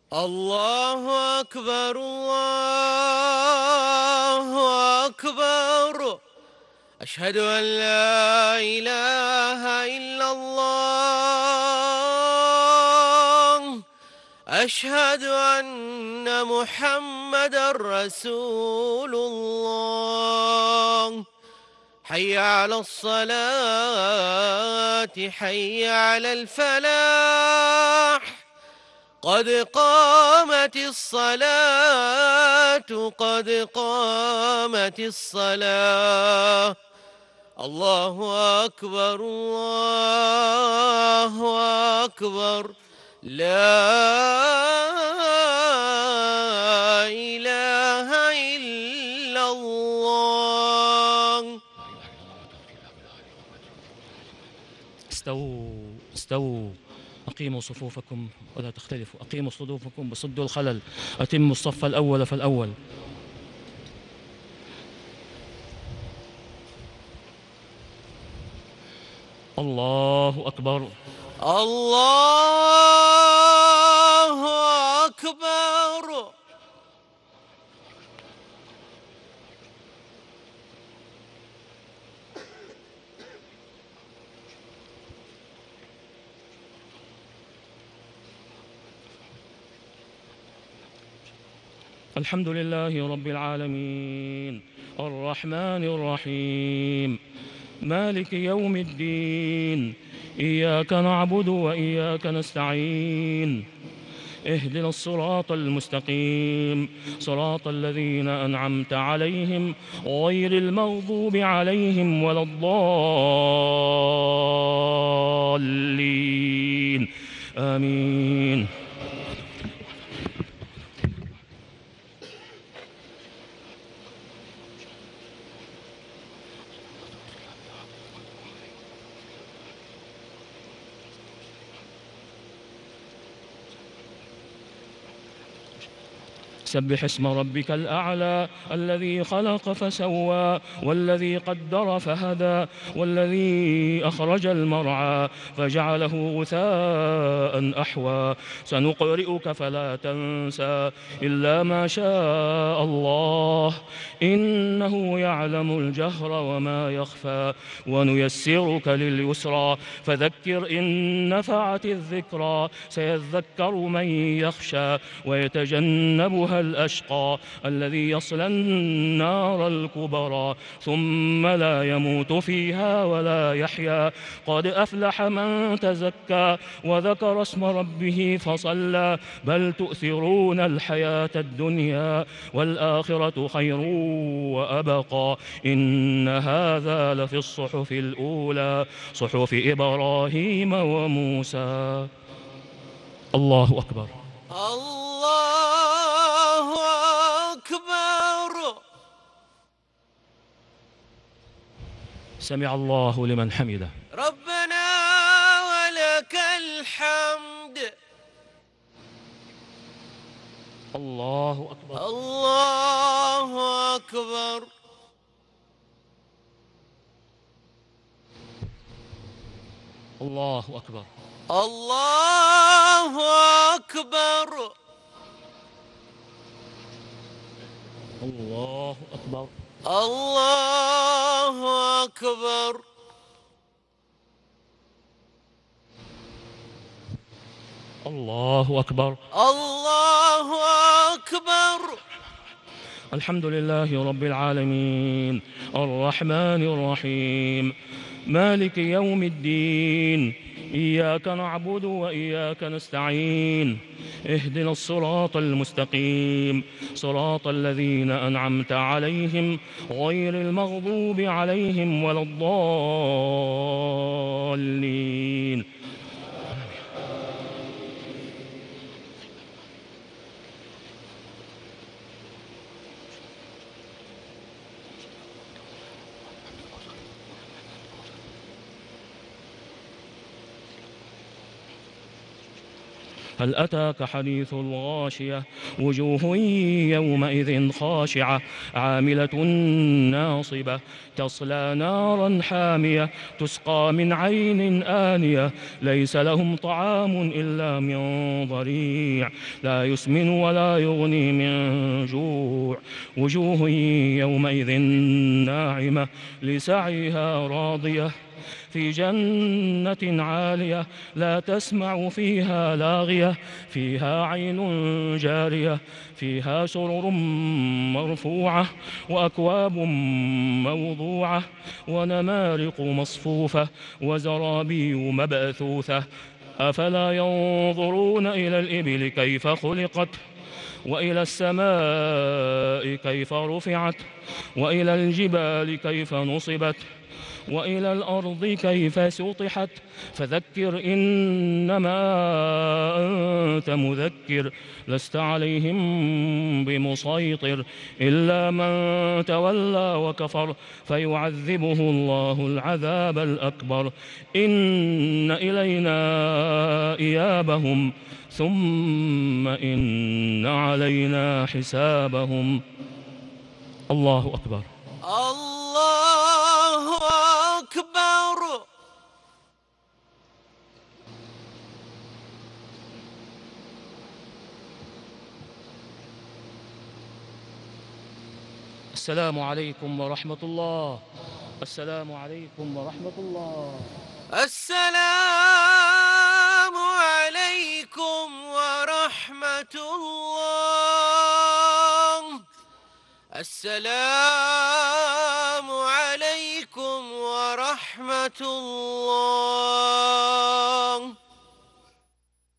الله أكبر الله أكبر. أشهد أن لا إله إلا الله. أشهد أن محمدًا رسول الله. حي على الصلاة حي على الفلاح. قد قامت الصلاة قد قامت الصلاة. الله أكبر الله أكبر. لا إله إلا الله. استووا استووا، أقيموا صفوفكم ولا تختلفوا، أقيموا صفوفكم وسدوا الخلل، أتموا الصف الأول فالأول. الله أكبر. الله أكبر. الحمد لله رب العالمين، الرحمن الرحيم، مالك يوم الدين، إياك نعبد وإياك نستعين، اهدنا الصراط المستقيم، صراط الذين أنعمت عليهم غير المغضوب عليهم ولا الضالين، آمين. سبح اسم ربك الأعلى الذي خلق فسوى والذي قدر فهدى والذي أخرج المرعى فجعله غثاء أحوى سنقرئك فلا تنسى إلا ما شاء الله إنه يعلم الجهر وما يخفى ونيسرك لليسرى فذكر إن نفعت الذكرى سيذكر من يخشى ويتجنبها الأشقى الذي يصلى النار الكبرى ثم لا يموت فيها ولا يحيا قد أفلح من تزكى وذكر اسم ربه فصلى بل تؤثرون الحياة الدنيا والآخرة خير وأبقى إن هذا لفي الصحف الأولى صحف إبراهيم وموسى. الله أكبر. الله أكبر. سمع الله لمن حمده. ربنا ولك الحمد. الله أكبر. الله أكبر. الله أكبر. الله أكبر. الله أكبر. الله أكبر. الله أكبر. الله أكبر. الحمد لله رب العالمين، الرحمن الرحيم، مالك يوم الدين، إياك نعبد وإياك نستعين، اهدنا الصراط المستقيم، صراط الذين أنعمت عليهم غير المغضوب عليهم ولا الضالين. هل أتاك حديث الغاشية وجوه يومئذ خاشعة عاملة ناصبة تصلى نارا حامية تسقى من عين آنية ليس لهم طعام إلا من ضريع لا يسمن ولا يغني من جوع وجوه يومئذ ناعمة لسعيها راضية في جنة عالية لا تسمع فيها لاغية فيها عين جارية فيها سرر مرفوعة وأكواب موضوعة ونمارق مصفوفة وزرابي مبثوثة أفلا ينظرون إلى الإبل كيف خلقت وإلى السماء كيف رفعت وإلى الجبال كيف نصبت وإلى الأرض كيف سطحت فذكر إنما أنت مذكر لست عليهم بمسيطر إلا من تولى وكفر فيعذبه الله العذاب الأكبر إن إلينا إيابهم ثم إن علينا حسابهم. الله أكبر. الله أكبر. السلام عليكم ورحمة الله. السلام عليكم ورحمة الله. السلام عليكم ورحمة الله. السلام عليكم ورحمة الله.